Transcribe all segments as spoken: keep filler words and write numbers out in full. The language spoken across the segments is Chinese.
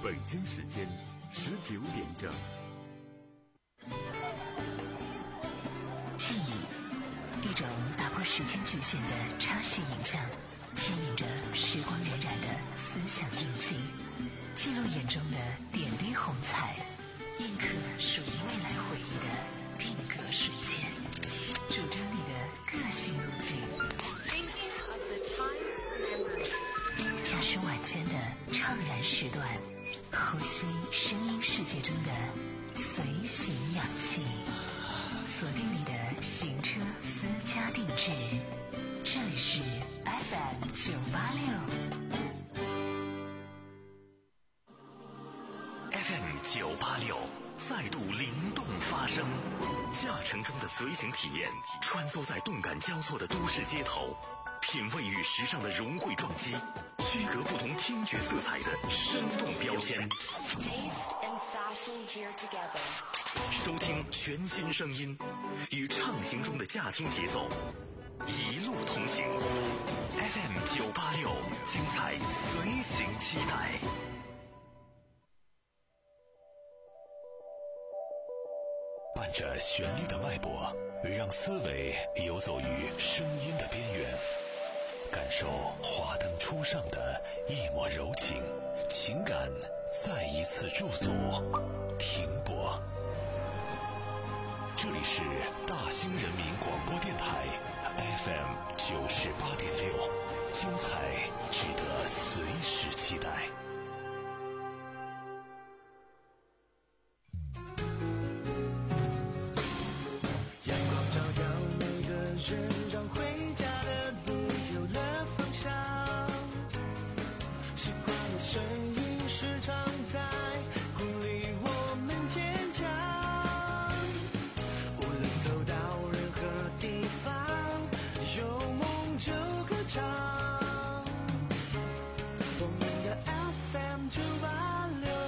北京时间十九点整。 记忆，一种打破时间局限的插叙影像，牵引着时光荏苒的思想印记，记录眼中的点滴红彩，印刻属于未来回忆的定格瞬间，主张你的个性路径。驾驶晚间的怅然时段，呼吸声音世界中的随行氧气，锁定你的行车私家定制。这里是 F M 九八六 F M 九八六再度灵动发声，驾乘中的随行体验，穿梭在动感交错的都市街头，品味与时尚的融汇撞击，区隔不同听觉色彩的生动标签。收听全新声音，与畅行中的驾听节奏，一路同行。F M 九八六，精彩随行期待。伴着旋律的脉搏，让思维游走于声音的边缘，感受华灯初上的一抹柔情，情感再一次驻足停泊。这里是大兴人民广播电台 F M 九十八点六，精彩值得随时期待。 让回家的路有了方向，习惯的声音时常在鼓励我们坚强，无论走到任何地方，有梦就歌唱。我们的 F M 九八六。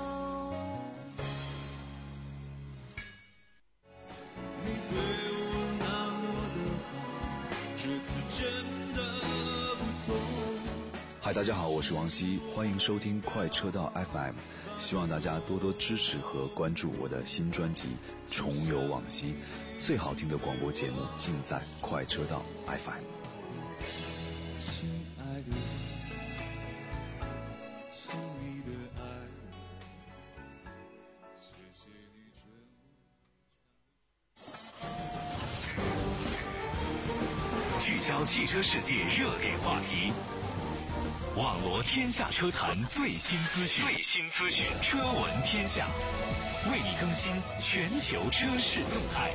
嗨，大家好，我是王希，欢迎收听快车道 F M， 希望大家多多支持和关注我的新专辑《重游往昔》，最好听的广播节目尽在快车道 F M。 亲爱的，亲密的爱，谢谢你这么聚焦汽车世界热点话题，网罗天下车坛最新资讯，最新资讯，车闻天下，为你更新全球车市动态。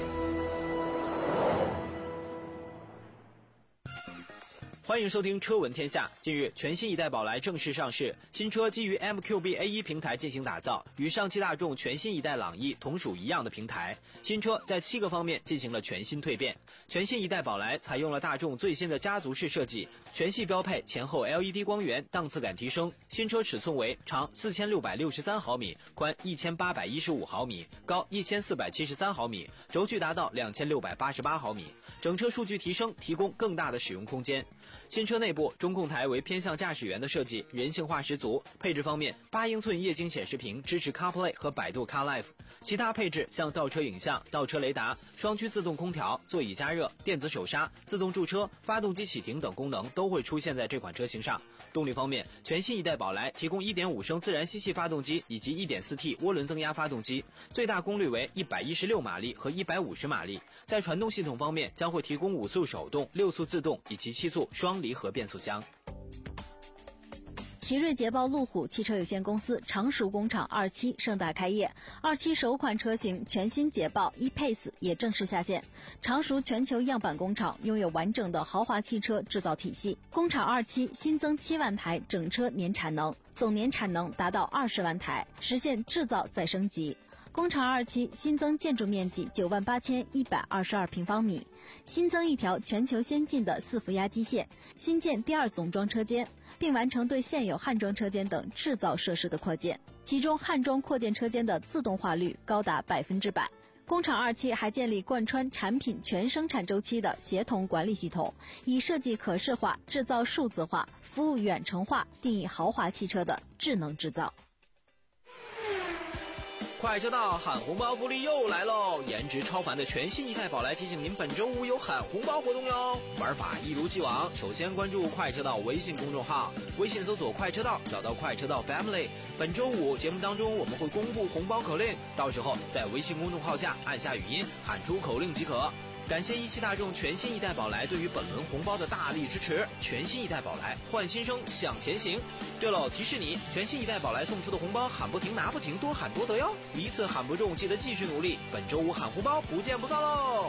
欢迎收听车闻天下。近日，全新一代宝来正式上市，新车基于 M Q B A 一 平台进行打造，与上汽大众全新一代朗逸同属一样的平台。新车在七个方面进行了全新蜕变。全新一代宝来采用了大众最新的家族式设计，全系标配前后 L E D 光源，档次感提升。新车尺寸为长四千六百六十三毫米，宽一千八百一十五毫米，高一千四百七十三毫米，轴距达到两千六百八十八毫米。整车数据提升，提供更大的使用空间。新车内部中控台为偏向驾驶员的设计，人性化十足。配置方面，八英寸液晶显示屏支持 CarPlay 和百度 CarLife， 其他配置像倒车影像、倒车雷达、双区自动空调、座椅加热、电子手刹、自动驻车、发动机启停等功能都会出现在这款车型上。动力方面，全新一代宝来提供 一点五升自然吸气发动机以及 一点四 T 涡轮增压发动机，最大功率为一百一十六马力和一百五十马力。在传动系统方面，将会提供五速手动、六速自动以及七速双离合变速箱。 奇瑞捷豹路虎汽车有限公司常熟工厂二期盛大开业，二期首款车型全新捷豹 E-Pace 也正式下线。常熟全球样板工厂拥有完整的豪华汽车制造体系，工厂二期新增七万台整车年产能，总年产能达到二十万台，实现制造再升级。工厂二期新增建筑面积九万八千一百二十二平方米，新增一条全球先进的四伏压机线，新建第二总装车间，并完成对现有焊装车间等制造设施的扩建，其中焊装扩建车间的自动化率高达百分之百。工厂二期还建立贯穿产品全生产周期的协同管理系统，以设计可视化、制造数字化、服务远程化定义豪华汽车的智能制造。 快车道喊红包福利又来喽！颜值超凡的全新一代宝来提醒您，本周五有喊红包活动哟。玩法一如既往，首先关注快车道微信公众号，微信搜索快车道，找到快车道 Family。本周五节目当中我们会公布红包口令，到时候在微信公众号下按下语音喊出口令即可。感谢一汽大众全新一代宝来对于本轮红包的大力支持，全新一代宝来换新生向前行。对了，提示你，全新一代宝来送出的红包喊不停拿不停，多喊多得哟，一次喊不中记得继续努力，本周五喊红包不见不散喽。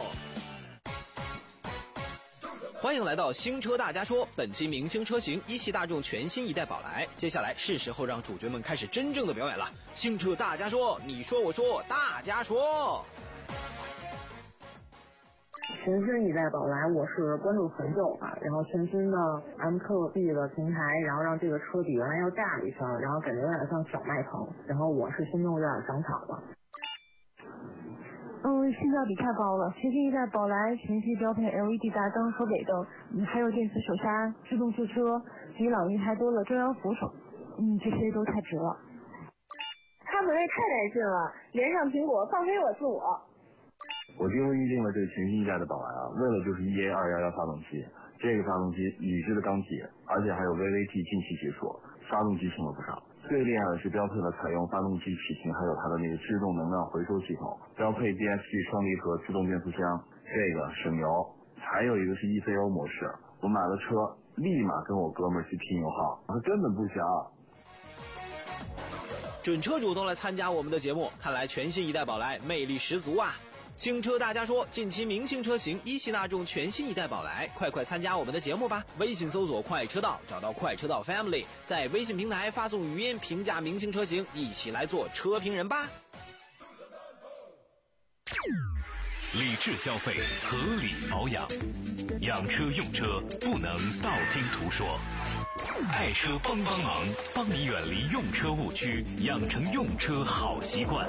欢迎来到新车大家说，本期明星车型一汽大众全新一代宝来，接下来是时候让主角们开始真正的表演了。新车大家说，你说我说大家说。 全新一代宝来，我是关注很久了，然后全新的 M Q B 的平台，然后让这个车比原来要大一圈，然后感觉有点像小迈腾，然后我是心中有点长草了。 嗯，性价比太高了，全新一代宝来全系标配 L E D 大灯和尾灯，还有电磁手刹、自动驻车，比朗逸还多了中央扶手，嗯，这些都太值了。 他们也太带劲了，连上苹果放飞我自我。 我精心预定了这全新一代的宝来啊，为了就是 E A 二一一发动机，这个发动机铝制的钢体，而且还有 V V T 进气技术，发动机轻了不少。最厉害的是标配了采用发动机引擎，还有它的那个制动能量回收系统，标配 D S G 双离合自动变速箱，这个省油。还有一个是 E C O 模式，我买了车立马跟我哥们儿去拼油耗，他根本不小。 准车主都来参加我们的节目，看来全新一代宝来魅力十足啊！新车大家说，近期明星车型一汽大众全新一代宝来，快快参加我们的节目吧！微信搜索快车道，找到快车道 Family， 在微信平台发送语音评价明星车型，一起来做车评人吧！ 理智消费，合理保养，养车用车不能道听途说。爱车帮帮忙，帮你远离用车误区，养成用车好习惯。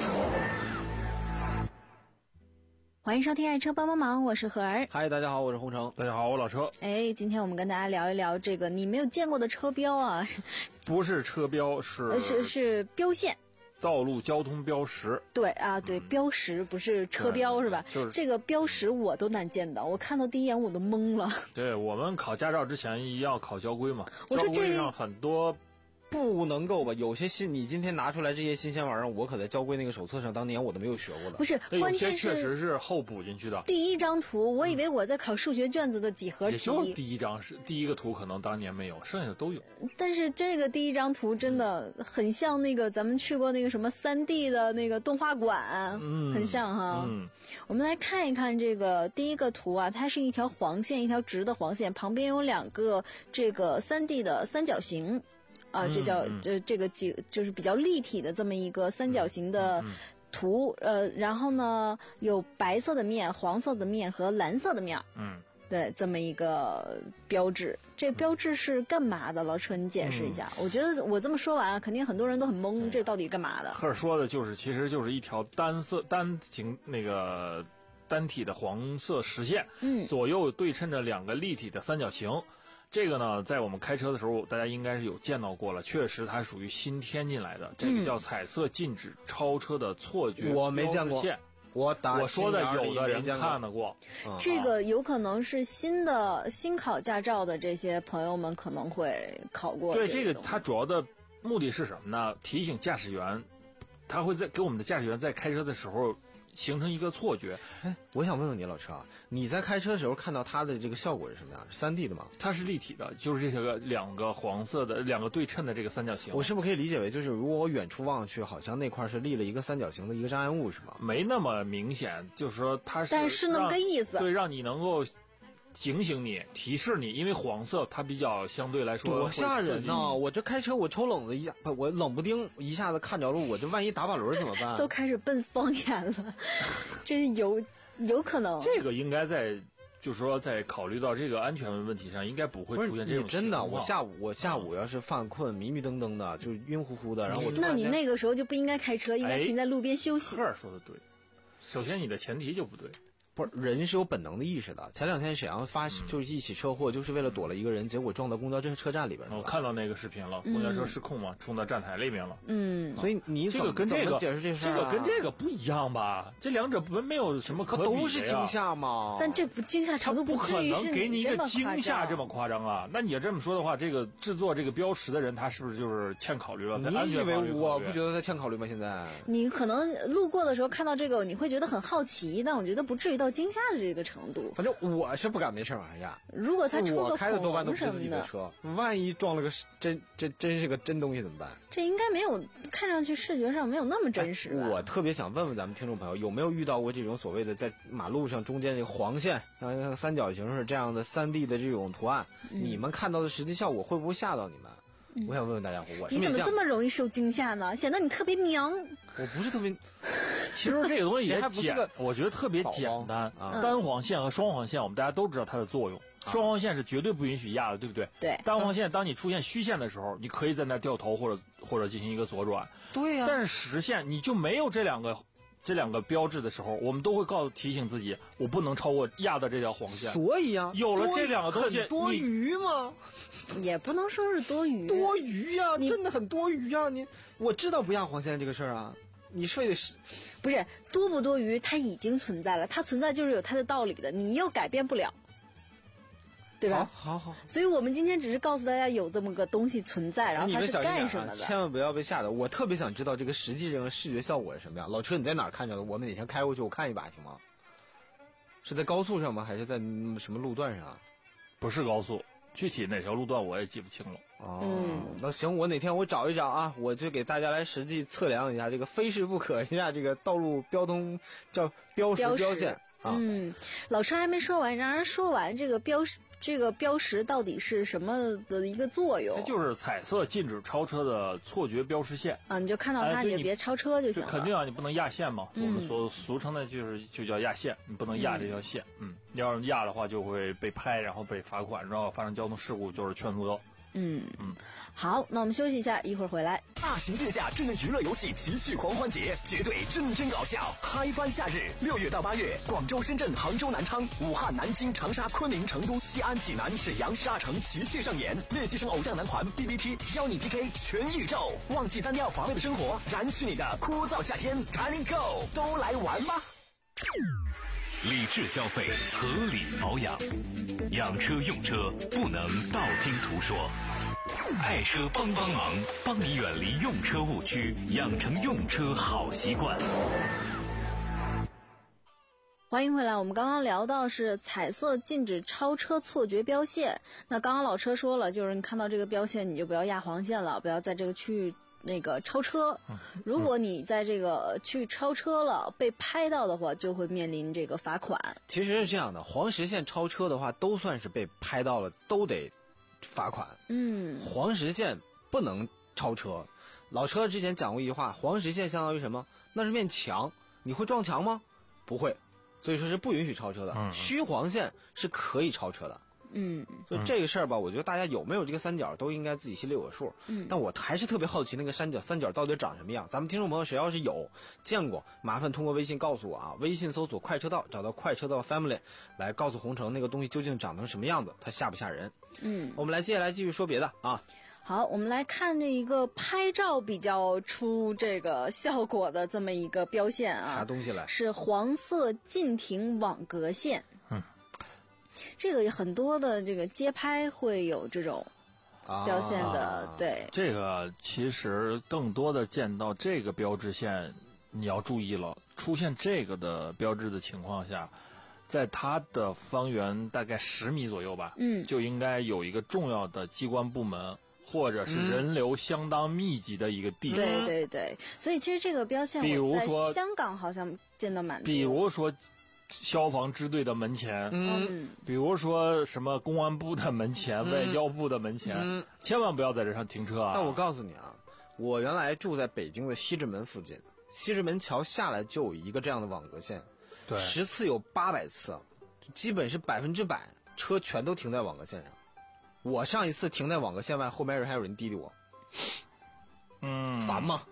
欢迎收听爱车帮帮忙，我是何儿。 嗨，大家好，我是洪城。 大家好，我老车。 哎，今天我们跟大家聊一聊这个你没有见过的车标啊。 不是车标，是是是标线。 道路交通标识。 对啊，对，标识不是车标是吧？ 就是这个标识我都难见到，我看到第一眼我都懵了。 对，我们考驾照之前一要考交规嘛， 我说这交规上很多。 不能够吧？有些新你今天拿出来这些新鲜玩意儿，我可在交规那个手册上当年我都没有学过的。 不是，关键是确实是后补进去的。 第一张图，我以为我在考数学卷子的几何题， 也就第一张是第一个图，可能当年没有，剩下的都有。 但是这个第一张图真的很像那个咱们去过那个什么三 D 的那个动画馆， 嗯， 很像哈。 嗯， 我们来看一看这个第一个图啊，它是一条黄线，一条直的黄线，旁边有两个这个三 D 的三角形。啊，这叫这这个几就是比较立体的这么一个三角形的图，呃，然后呢有白色的面、黄色的面和蓝色的面， 嗯， 对，这么一个标志。这标志是干嘛的？老车，你解释一下。嗯、我觉得我这么说完啊，肯定很多人都很懵，这到底干嘛的？ 赫尔说的就是，其实就是一条单色单形那个单体的黄色实线， 嗯， 左右对称着两个立体的三角形。这个呢，在我们开车的时候，大家应该是有见到过了。确实，它属于新添进来的，这个叫彩色禁止超车的错觉。 我没见过，我打我说的有的人看得过。 嗯、这个有可能是新的新考驾照的这些朋友们可能会考过。 对，这个它主要的目的是什么呢？提醒驾驶员，他会在给我们的驾驶员在开车的时候形成一个错觉。 哎，我想问问你，老车啊，你在开车的时候看到它的这个效果是什么样？是三 D 的吗？ 它是立体的，就是这个两个黄色的两个对称的这个三角形。 我是不是可以理解为，就是如果我远处望去，好像那块是立了一个三角形的一个障碍物，是吗？ 没那么明显，就是说它是， 但是那么个意思， 对，让你能够警醒你，提示你，因为黄色它比较相对来说多吓人呐！我这开车我抽冷子一下，我冷不丁一下子看着路，我这万一打把轮怎么办？ 都开始奔方言了，这有有可能。 这个应该在，就是说在考虑到这个安全问题上，应该不会出现这种情况。 真的，我下午我下午要是犯困、迷迷瞪瞪的，就是晕乎乎的，然后我那你那个时候就不应该开车，应该停在路边休息。 赫尔说的对，首先你的前提就不对。 不是人是有本能的意识的。前两天沈阳发、嗯、就是一起车祸，就是为了躲了一个人，结果撞到公交车车站里边。 我看到那个视频了，公交车失控嘛，冲到站台里面了。 嗯，所以你这个跟这个解释这事、啊、 这个跟这个不一样吧？这两者没没有什么可比的呀。 都是惊吓嘛， 但这不惊吓程度不可能给你一个惊吓这么夸张啊！那你要这么说的话，这个制作这个标识的人，他是不是就是欠考虑了？在安全方面， 我不觉得他欠考虑吗？现在你可能路过的时候看到这个，你会觉得很好奇，但我觉得不至于到惊吓的这个程度。 反正我是不敢没事往上压。 如果他出个我开的多半都是自己的车，万一撞了个真真真是个真东西怎么办？ 这应该没有，看上去视觉上没有那么真实吧？ 哎、我特别想问问咱们听众朋友，有没有遇到过这种所谓的在马路上中间这个黄线，像三角形是这样的 三 D 的这种图案、嗯，你们看到的实际效果会不会吓到你们？嗯、我想问问大家伙，我是你怎么这么容易受惊吓呢？显得你特别娘。 我不是特别， 其实这个东西也简，我觉得特别简单啊。单黄线和双黄线，我们大家都知道它的作用。啊、双黄线是绝对不允许压的，对不对？ 对。 单黄线，当你出现虚线的时候，你可以在那掉头或者或者进行一个左转。 对呀、啊。 但是实线你就没有这两个。这两个标志的时候，我们都会告诉提醒自己，我不能超过压的这条黄线。 所以啊， 有了这两个东西， 多余吗？ 也不能说是多余， 多余呀、啊，真的很多余呀、啊！你我知道不压黄线这个事儿啊，你非得是， 不是多不多余？它已经存在了，它存在就是有它的道理的，你又改变不了。对吧？ 好，好，好。 所以我们今天只是告诉大家有这么个东西存在，然后它是干什么的。 啊、千万不要被吓到！我特别想知道这个实际上的视觉效果是什么样。老车，你在哪儿看着的？我们哪天开过去，我看一把行吗？是在高速上吗？还是在什么路段上？ 不是高速，具体哪条路段我也记不清了。 哦，嗯、那行，我哪天我找一找啊，我就给大家来实际测量一下这个非试不可一下这个道路标通叫标识标线啊。 嗯，老车还没说完，让人说完这个标识。这个标识到底是什么的一个作用？ 它就是彩色禁止超车的错觉标识线啊！你就看到它，你就别超车就行了。 肯定啊，你不能压线嘛。嗯、我们所俗称的就是就叫压线，你不能压这条线。嗯，嗯要是压的话，就会被拍，然后被罚款，然后发生交通事故就是全责。 嗯嗯，好，那我们休息一下，一会儿回来。 大型线下智能娱乐游戏奇趣狂欢节，绝对真真搞笑，嗨翻夏日！六月到八月，广州、深圳、杭州、南昌、武汉、南京、长沙、昆明、成都、西安、济南、沈阳、十二城奇趣上演，练习生偶像男团 B B T 邀你 P K 全宇宙，忘记单调乏味的生活，燃去你的枯燥夏天，赶紧 Go， 都来玩吧！理智消费，合理保养，养车用车不能道听途说。爱车帮帮忙，帮你远离用车误区，养成用车好习惯。 欢迎回来，我们刚刚聊到是彩色禁止超车错觉标线。那刚刚老车说了，就是你看到这个标线，你就不要压黄线了，不要在这个区域那个超车。如果你在这个去超车了，被拍到的话，就会面临这个罚款。 其实是这样的，黄实线超车的话，都算是被拍到了，都得罚款。 嗯， 黄实线不能超车。老车之前讲过一句话，黄实线相当于什么？那是面墙，你会撞墙吗？不会，所以说是不允许超车的。嗯、虚黄线是可以超车的。 嗯， 所以这个事儿吧，我觉得大家有没有这个三角都应该自己心里有个数。 嗯， 但我还是特别好奇那个三角三角到底长什么样。咱们听众朋友谁要是有见过，麻烦通过微信告诉我啊，微信搜索快车道，找到快车道 family 来告诉红城那个东西究竟长成什么样子，它吓不吓人？ 嗯， 我们来接下来继续说别的啊。 好，我们来看这一个拍照比较出这个效果的这么一个标线啊， 啥东西来？ 是黄色禁停网格线。 嗯， 这个很多的这个街拍会有这种标线的， 啊、 对。 这个其实更多的见到这个标志线，你要注意了，出现这个的标志的情况下，在它的方圆大概十米左右吧， 嗯， 就应该有一个重要的机关部门。或者是人流相当密集的一个地方、 嗯，对对对，所以其实这个标线， 比如说香港好像见到蛮多， 比如说消防支队的门前， 嗯， 比如说什么公安部的门前、嗯、外交部的门前、 嗯， 千万不要在这上停车啊！ 但我告诉你啊，我原来住在北京的西直门附近，西直门桥下来就有一个这样的网格线， 对， 十次有八百次，基本是百分之百车全都停在网格线上。我上一次停在网格线外，后面人还有人滴滴我， 嗯， 烦吗？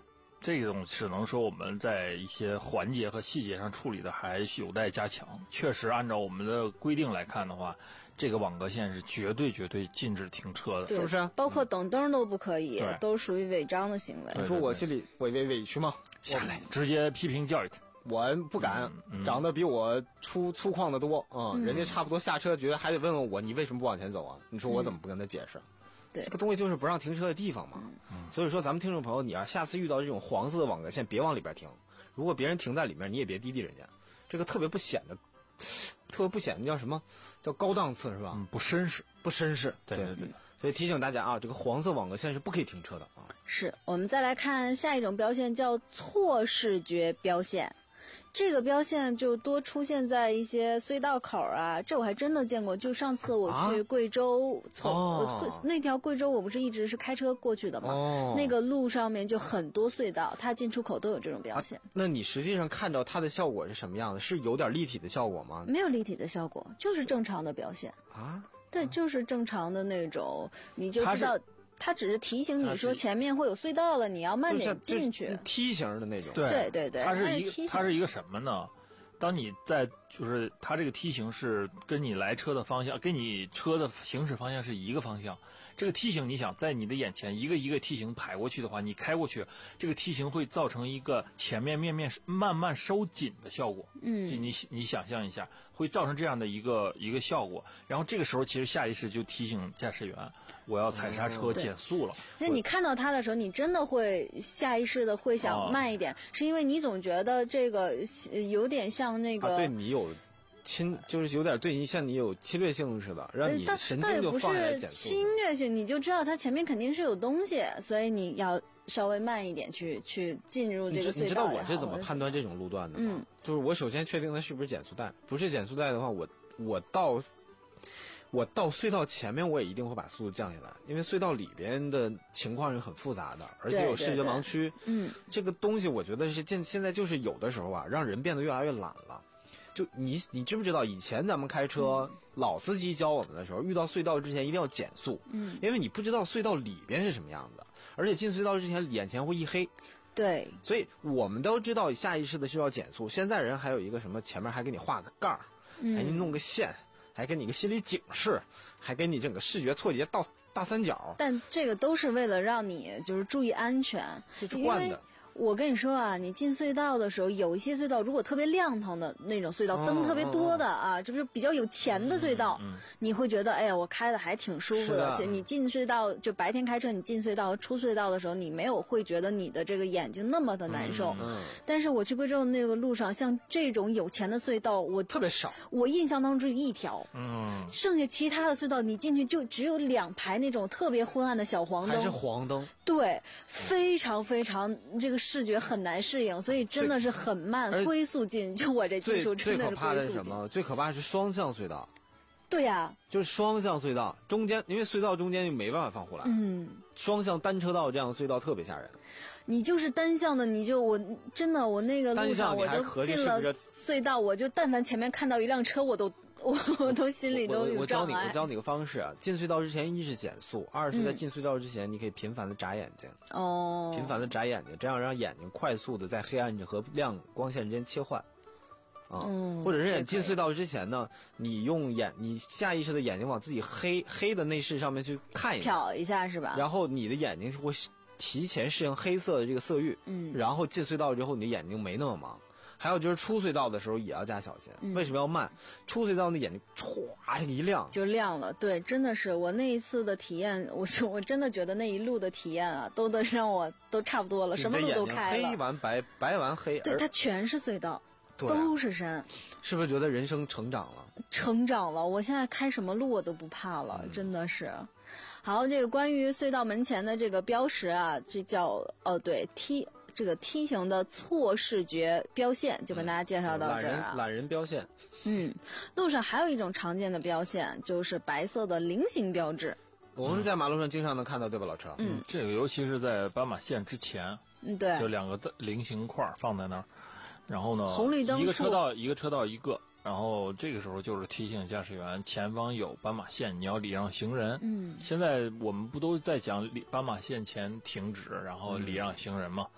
这种只能说我们在一些环节和细节上处理的还有待加强。确实，按照我们的规定来看的话，这个网格线是绝对绝对禁止停车的， 是不是？包括等灯都不可以， 嗯、 都属于违章的行为。 你说我心里委委委屈吗？ 下来直接批评教育他。 我不敢， 嗯嗯、 长得比我粗粗犷的多啊、嗯！ 嗯、 人家差不多下车，觉得还得问问我，你为什么不往前走啊？你说我怎么不跟他解释？ 嗯、对， 这个东西就是不让停车的地方嘛。 嗯、 所以说，咱们听众朋友，你要下次遇到这种黄色的网格线，别往里边停。如果别人停在里面，你也别滴滴人家，这个特别不显得，特别不显得叫什么？叫高档次是吧？ 嗯，不绅士， 不绅士。 对对对。所以提醒大家啊，这个黄色网格线是不可以停车的啊。 是我们再来看下一种标线，叫错视觉标线。这个标线就多出现在一些隧道口啊，这我还真的见过。就上次我去贵州，啊、从、哦、那条贵州，我不是一直是开车过去的嘛、哦，那个路上面就很多隧道，它进出口都有这种标线。 啊、那你实际上看到它的效果是什么样的？是有点立体的效果吗？ 没有立体的效果，就是正常的标线啊。 对，就是正常的那种，你就知道。它只是提醒你说前面会有隧道了，你要慢点进去。 梯形的那种。 对对对对， 它是一个它是一个什么呢？当你在就是它这个梯形是跟你来车的方向，跟你车的行驶方向是一个方向。这个梯形，你想在你的眼前一个一个梯形排过去的话，你开过去，这个梯形会造成一个前面面面慢慢收紧的效果。 嗯， 你你想象一下，会造成这样的一个一个效果。然后这个时候，其实下意识就提醒驾驶员，我要踩刹车减速了。 所以你看到它的时候，你真的会下意识的会想慢一点，哦、是因为你总觉得这个有点像那个、 啊、对你有。侵就是有点对你像你有侵略性似的，让你神经就放下来减速。 不是侵略性，你就知道它前面肯定是有东西，所以你要稍微慢一点去去进入这个隧道。 你知道我是怎么判断这种路段的吗？ 嗯， 就是我首先确定它是不是减速带，不是减速带的话，我我到我到隧道前面我也一定会把速度降下来，因为隧道里边的情况是很复杂的，而且有视觉盲区。 嗯， 这个东西我觉得是现现在就是有的时候啊，让人变得越来越懒了。就你你知不知道以前咱们开车、嗯、老司机教我们的时候，遇到隧道之前一定要减速， 嗯， 因为你不知道隧道里边是什么样的，而且进隧道之前眼前会一黑， 对， 所以我们都知道下意识的是要减速。现在人还有一个什么，前面还给你画个盖儿， 嗯， 还给你弄个线，还给你个心理警示，还给你整个视觉错节倒大三角。 但这个都是为了让你就是注意安全， 这是惯的。 我跟你说啊，你进隧道的时候，有一些隧道如果特别亮堂的那种隧道，灯特别多的啊，这不是比较有钱的隧道， 嗯嗯、 你会觉得哎呀，我开的还挺舒服的。而且你进隧道，就白天开车，你进隧道和出隧道的时候，你没有会觉得你的这个眼睛那么的难受。 嗯嗯、 但是我去贵州那个路上，像这种有钱的隧道，我特别少。 我印象当中只有一条， 嗯， 剩下其他的隧道，你进去就只有两排那种特别昏暗的小黄灯， 还是黄灯。 对，非常非常这个视觉很难适应，所以真的是很慢，龟速进。就我这技术真的是龟速进。 最可怕的是什么？最可怕的是双向隧道。 对呀、啊， 就是双向隧道中间，因为隧道中间就没办法放护栏。 嗯， 双向单车道这样的隧道特别吓人。 你就是单向的，你就我真的我那个路上我就进了隧道，我就但凡前面看到一辆车，我都我我都心里都有障碍。 我教你，我教你个方式啊！进隧道之前，一是减速，二是在进隧道之前，你可以频繁的眨眼睛。 哦、 嗯。频繁的眨眼睛，这样让眼睛快速的在黑暗和亮光线之间切换。啊、 嗯， 或者是进隧道之前呢，你用眼，你下意识的眼睛往自己黑黑的内饰上面去看一下， 瞟一下是吧？ 然后你的眼睛会提前适应黑色的这个色域， 嗯， 然后进隧道之后，你的眼睛没那么忙。还有就是出隧道的时候也要加小心， 嗯、 为什么要慢？出隧道那眼睛歘一亮就亮了，对，真的是我那一次的体验，我我真的觉得那一路的体验啊，都得让我都差不多了，什么路都开了， 黑完白，白完黑， 对，它全是隧道。 对啊、 都是山， 是不是觉得人生成长了？ 成长了，我现在开什么路我都不怕了， 嗯、 真的是。好，这个关于隧道门前的这个标识啊，这叫哦对梯这个梯形的错视觉标线，就跟大家介绍到这儿啊。 懒人懒人标线。 嗯，路上还有一种常见的标线，就是白色的菱形标志。 我们在马路上经常能看到，对吧，老车？ 嗯， 这个尤其是在斑马线之前， 嗯，对， 就两个菱形块放在那儿。然后呢， 红绿灯一个车道一个车道一个，然后这个时候就是提醒驾驶员前方有斑马线，你要礼让行人。 嗯， 现在我们不都在讲斑马线前停止，然后礼让行人吗？ 嗯、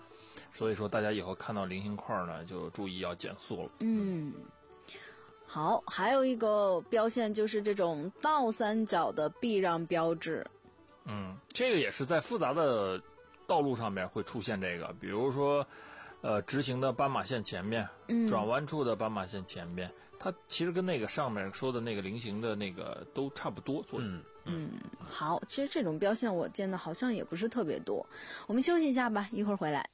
所以说大家以后看到菱形块呢，就注意要减速了。 嗯。好，还有一个标线就是这种倒三角的避让标志。 嗯，这个也是在复杂的道路上面会出现这个，比如说，呃，直行的斑马线前面， 嗯， 转弯处的斑马线前面，它其实跟那个上面说的那个菱形的那个都差不多做的。 嗯嗯，好，其实这种标线我见的好像也不是特别多。我们休息一下吧，一会儿回来。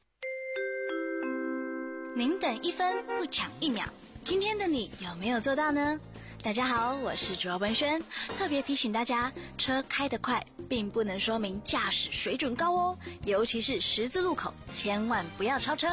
您等一分不抢一秒，今天的你有没有做到呢？大家好，我是主要文轩，特别提醒大家，车开得快并不能说明驾驶水准高哦，尤其是十字路口，千万不要超车。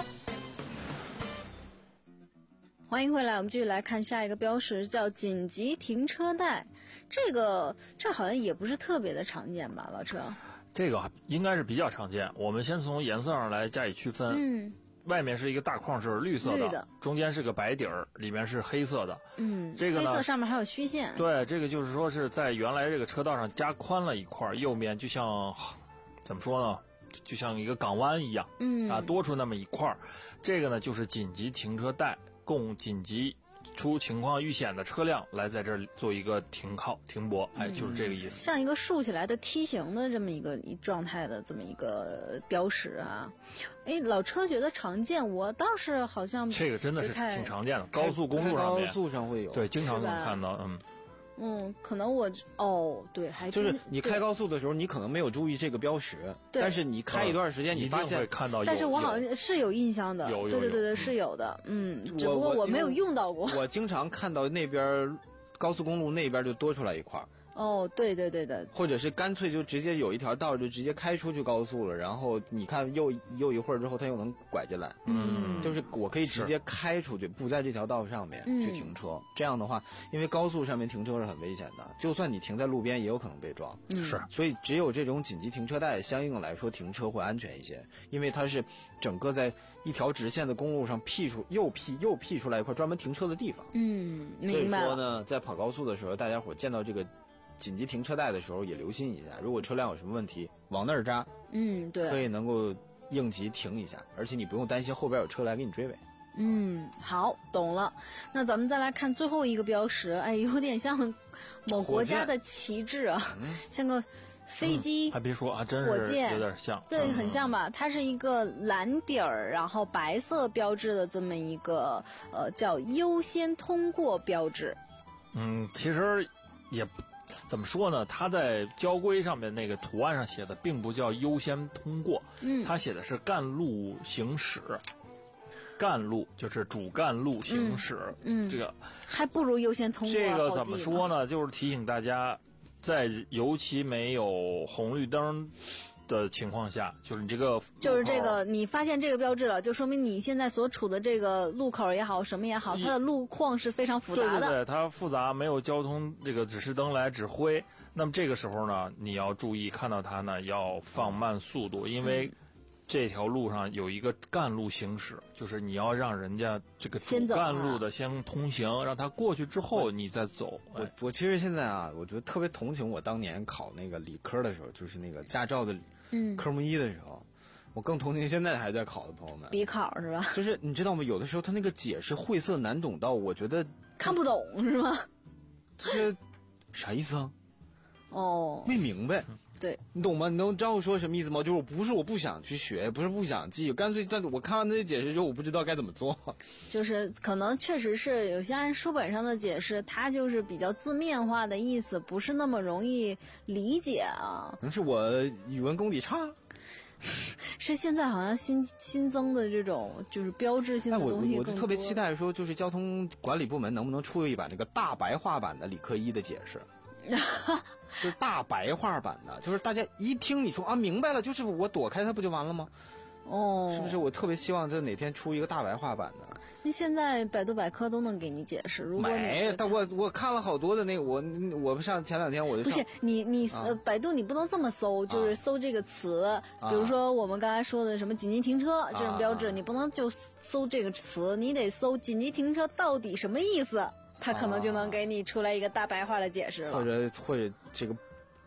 欢迎回来，我们继续来看下一个标识，叫紧急停车带。这个这好像也不是特别的常见吧，老车？ 这个应该是比较常见。我们先从颜色上来加以区分。 嗯。 外面是一个大框是绿色 的, 的中间是个白底儿，里面是黑色的。 嗯， 这个呢， 黑色上面还有虚线。 对，这个就是说是在原来这个车道上加宽了一块，右面就像怎么说呢，就像一个港湾一样。 嗯啊，多出那么一块，这个呢就是紧急停车带，供紧急出情况遇险的车辆来在这儿做一个停靠停泊，哎，就是这个意思。 像一个竖起来的梯形的这么一个一状态的这么一个标识啊。哎，老车觉得常见，我倒是好像这个真的是挺常见的，高速公路上面， 高速上会有， 对，经常能看到，嗯。 嗯，可能我哦，对，还就是你开高速的时候，你可能没有注意这个标识， 对， 但是你开一段时间，你发现会看到有， 但是我好像是有印象的， 有有对对对对，是有的，嗯，只不过我没有用到过。 我经常看到那边高速公路那边就多出来一块。 哦，对对对的， 或者是干脆就直接有一条道就直接开出去高速了，然后你看又又一会儿之后，它又能拐进来， 嗯， 就是我可以直接开出去，不在这条道上面去停车。嗯、这样的话，因为高速上面停车是很危险的，就算你停在路边，也有可能被撞。 嗯、 是， 所以只有这种紧急停车带，相应来说停车会安全一些，因为它是整个在一条直线的公路上辟出又辟又辟出来一块专门停车的地方。 嗯，明白了。 所以说呢，在跑高速的时候，大家伙见到这个紧急停车带的时候也留心一下，如果车辆有什么问题，往那儿扎， 嗯，对， 可以能够应急停一下，而且你不用担心后边有车来给你追尾。 嗯，好，懂了。那咱们再来看最后一个标识，哎，有点像某国家的旗帜啊，嗯、像个飞机、 嗯，还别说啊，真是有点像， 对，很像吧？它是一个蓝底儿，然后白色标志的这么一个呃叫优先通过标志。 嗯，其实也怎么说呢？它在交规上面那个图案上写的并不叫优先通过， 嗯， 它写的是干路行驶。干路就是主干路行驶， 嗯， 这个还不如优先通过。 这个怎么说呢？就是提醒大家，在尤其没有红绿灯的情况下，就是你这个就是这个，你发现这个标志了，就说明你现在所处的这个路口也好，什么也好，它的路况是非常复杂的。 对对对，它复杂，没有交通这个指示灯来指挥。那么这个时候呢，你要注意，看到它呢要放慢速度，因为这条路上有一个干路行驶，就是你要让人家这个主干路的先通行，让他过去之后你再走。 我我其实现在啊，我觉得特别同情我当年考那个理科的时候，就是那个驾照的科目一的时候，嗯、我更同情现在还在考的朋友们。 笔考是吧？ 就是你知道吗？有的时候他那个解释晦涩难懂到，我觉得看不懂是吗？ 这啥意思啊？ 哦， 没明白。 对， 你懂吗？你能知道我说什么意思吗？就是我不是我不想去学，不是不想记，干脆但我看完那些解释之后，我不知道该怎么做。 就是可能确实是有些按书本上的解释，它就是比较字面化的意思，不是那么容易理解啊。 可能是我语文功底差。 是现在好像新新增的这种就是标志性的东西更多。 我我就特别期待说，就是交通管理部门能不能出一版那个大白话版的理科一的解释。就是大白话版的，就是大家一听你说啊明白了，就是我躲开它不就完了吗？ 哦， 是不是？我特别希望这哪天出一个大白话版的。 那现在百度百科都能给你解释，如果你没，但我我看了好多的那个，我我上前两天我就不是你你、啊、呃百度你不能这么搜，就是搜这个词，啊、比如说我们刚才说的什么紧急停车、啊、这种标志，你不能就搜这个词，你得搜紧急停车到底什么意思。他可能就能给你出来一个大白话的解释了， 或者或者这个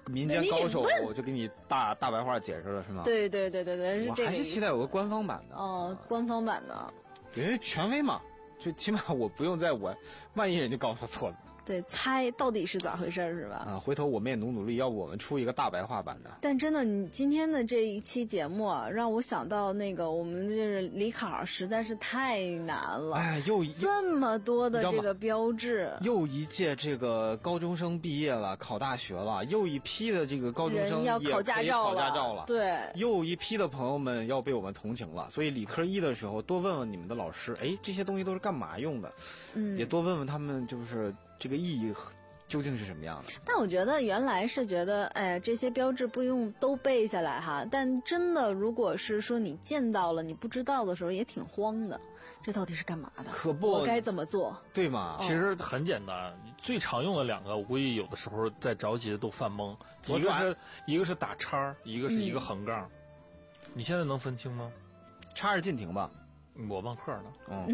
民间高手就给你大大白话解释了是吗？ 对对对对对，是这个。 我还是期待有个官方版的。 哦，官方版的。 因为权威嘛，就起码我不用在我，万一人家告诉我错了。 对，猜到底是咋回事是吧？ 啊，回头我们也努努力，要不我们出一个大白话版的。 但真的，你今天的这一期节目啊，让我想到那个我们就是理考实在是太难了。 哎，又这么多的这个标志， 又一届这个高中生毕业了，考大学了，又一批的这个高中生要考驾照了，考驾照了， 对， 又一批的朋友们要被我们同情了。所以理科一的时候，多问问你们的老师，哎，这些东西都是干嘛用的？ 嗯， 也多问问他们，就是这个意义究竟是什么样的？ 但我觉得原来是觉得，哎，这些标志不用都背下来哈。但真的，如果是说你见到了你不知道的时候，也挺慌的。这到底是干嘛的？ 可不， 我该怎么做？ 对吗？ 其实很简单，最常用的两个，我估计有的时候在着急的都犯懵。一个是一个是打叉，一个是一个横杠。嗯、你现在能分清吗？ 叉是进停吧？ 我忘课了。 嗯。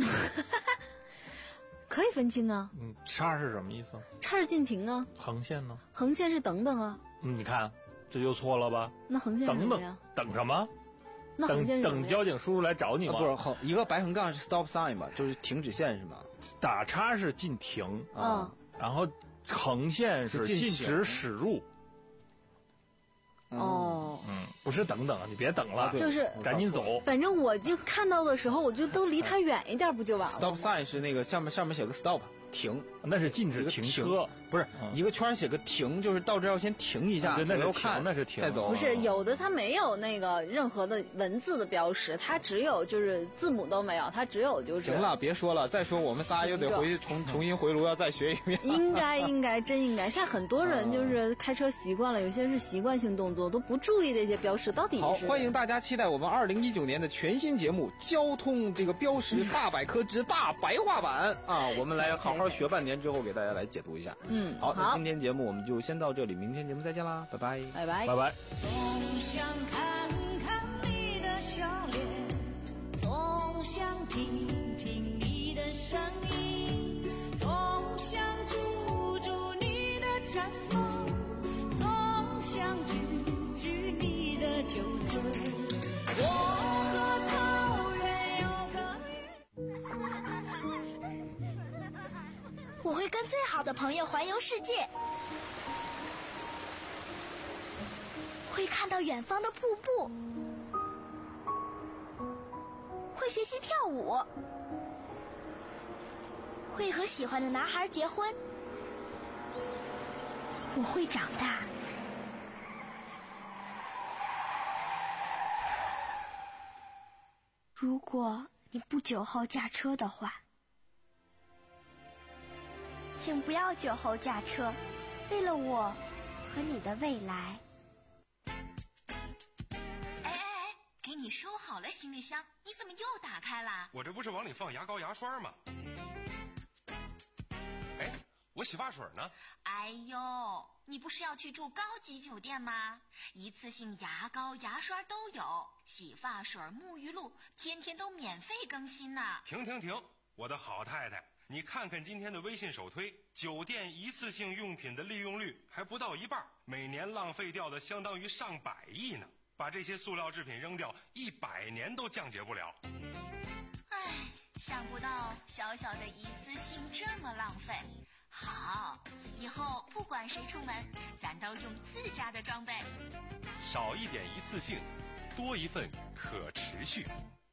可以分清啊。 嗯，叉是什么意思？ 叉是进停啊。 横线呢？ 横线是等等啊。 嗯，你看这就错了吧？ 那横线是什么呀？ 等等什么？ 那横线是等等交警叔叔来找你吗？ 啊、不是横一个白横杠是 stop sign 吧，就是停止线是吗？ 打叉是进停啊， 然后横线是禁止驶入。 哦， 嗯，不是等等，你别等了， 就是赶紧走。 反正我就看到的时候，我就都离他远一点，不就完了 ？Stop sign 是那个上面上面写个 stop 停， 那是禁止停车， 不是、嗯、一个圈写个停，就是到这要先停一下， 左右看， 那是停， 再走。 不是有的它没有那个任何的文字的标识，它只有就是字母都没有，它只有就是。 行了，别说了，再说我们仨又得回去重重新回炉，要再学一遍。 应该应该真应该，现在很多人就是开车习惯了，有些是习惯性动作，都不注意这些标识到底是。 好，欢迎大家期待我们二零一九年的全新节目《交通这个标识大百科之大白话版》啊，我们来好好学半年之后。给大家来解读一下。 嗯， 好，那今天节目我们就先到这里，明天节目再见啦，拜拜， 拜拜， 拜拜。 总想看看你的笑脸，总想听听你的声音，总想驻住你的绽放，总想句句你的酒醉。我和草原有个我会跟最好的朋友环游世界，会看到远方的瀑布，会学习跳舞，会和喜欢的男孩结婚。我会长大。如果你不酒后驾车的话，请不要酒后驾车，为了我和你的未来。 哎哎哎，给你收好了行李箱，你怎么又打开了？ 我这不是往里放牙膏牙刷吗？哎，我洗发水呢？ 哎呦，你不是要去住高级酒店吗？一次性牙膏牙刷都有，洗发水沐浴露天天都免费更新呢。 停停停，我的好太太，你看看今天的微信首推，酒店一次性用品的利用率还不到一半，每年浪费掉的相当于上百亿呢。把这些塑料制品扔掉，一百年都降解不了。 唉，想不到小小的一次性这么浪费。好，以后不管谁出门，咱都用自家的装备。 少一点一次性，多一份可持续。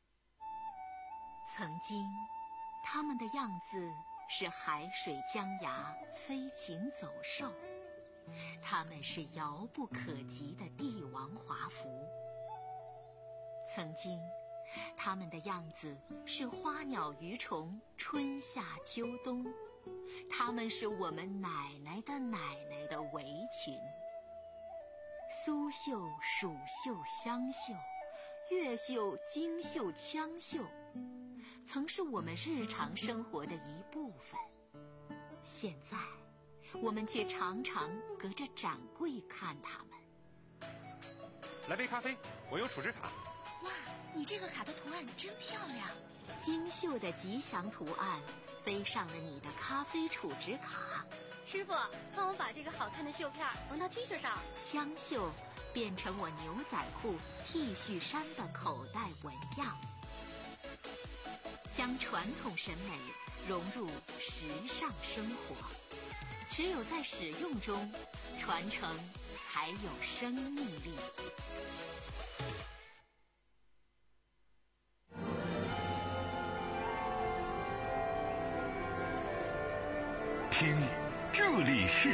曾经他们的样子是海水江崖，飞禽走兽，他们是遥不可及的帝王华服。曾经他们的样子是花鸟鱼虫，春夏秋冬，他们是我们奶奶的奶奶的围裙。苏绣、蜀绣、湘绣，越绣、京绣、羌绣，曾是我们日常生活的一部分。现在我们却常常隔着展柜看他们。 来杯咖啡，我有储值卡。 哇，你这个卡的图案真漂亮。 精绣的吉祥图案飞上了你的咖啡储值卡， 师傅，帮我把这个好看的绣片缝到 T 恤上。 枪绣变成我牛仔裤、T 恤衫的口袋纹样，将传统审美融入时尚生活。只有在使用中，传承才有生命力。 听，这里是